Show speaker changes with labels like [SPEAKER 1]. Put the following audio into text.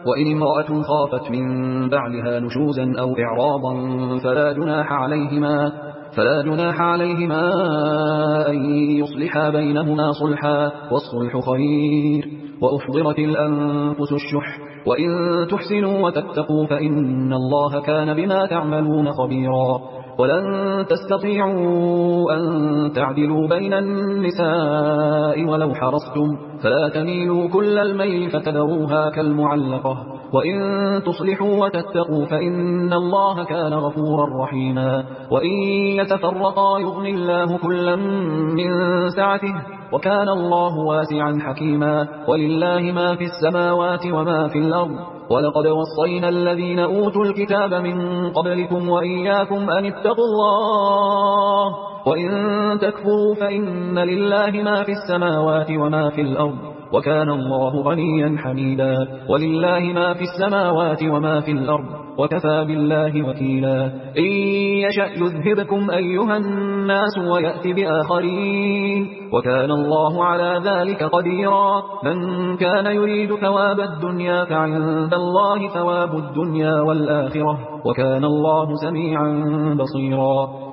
[SPEAKER 1] وإن امرأة خافت من بعدها نشوزا أو إعراضا فلا جناح عليهما أن يصلحا بينهما صلحا، والصلح خير. وأحضرت الأنفس الشح، وإن تحسنوا وتتقوا فإن الله كان بما تعملون خبيرا. ولن تستطيعوا أن تعدلوا بين النساء ولو حرصتم، فلا تميلوا كل الميل فتذروها كالمعلقة. وإن تصلحوا وتتقوا فإن الله كان غفورا رحيما. وإن يتفرقا يغني الله كلا من سعته، وكان الله واسعا حكيما. ولله ما في السماوات وما في الأرض. ولقد وصينا الذين أوتوا الكتاب من قبلكم وإياكم أن اتقوا الله، وإن تكفروا فإن لله ما في السماوات وما في الأرض، وكان الله غنيا حميدا. ولله ما في السماوات وما في الأرض، وكفى بالله وكيلا. إن يشأ يذهبكم أيها الناس ويأتي بآخرين، وكان الله على ذلك قديرا. من كان يريد ثواب الدنيا فعند الله ثواب الدنيا والآخرة، وكان الله سميعا بصيرا.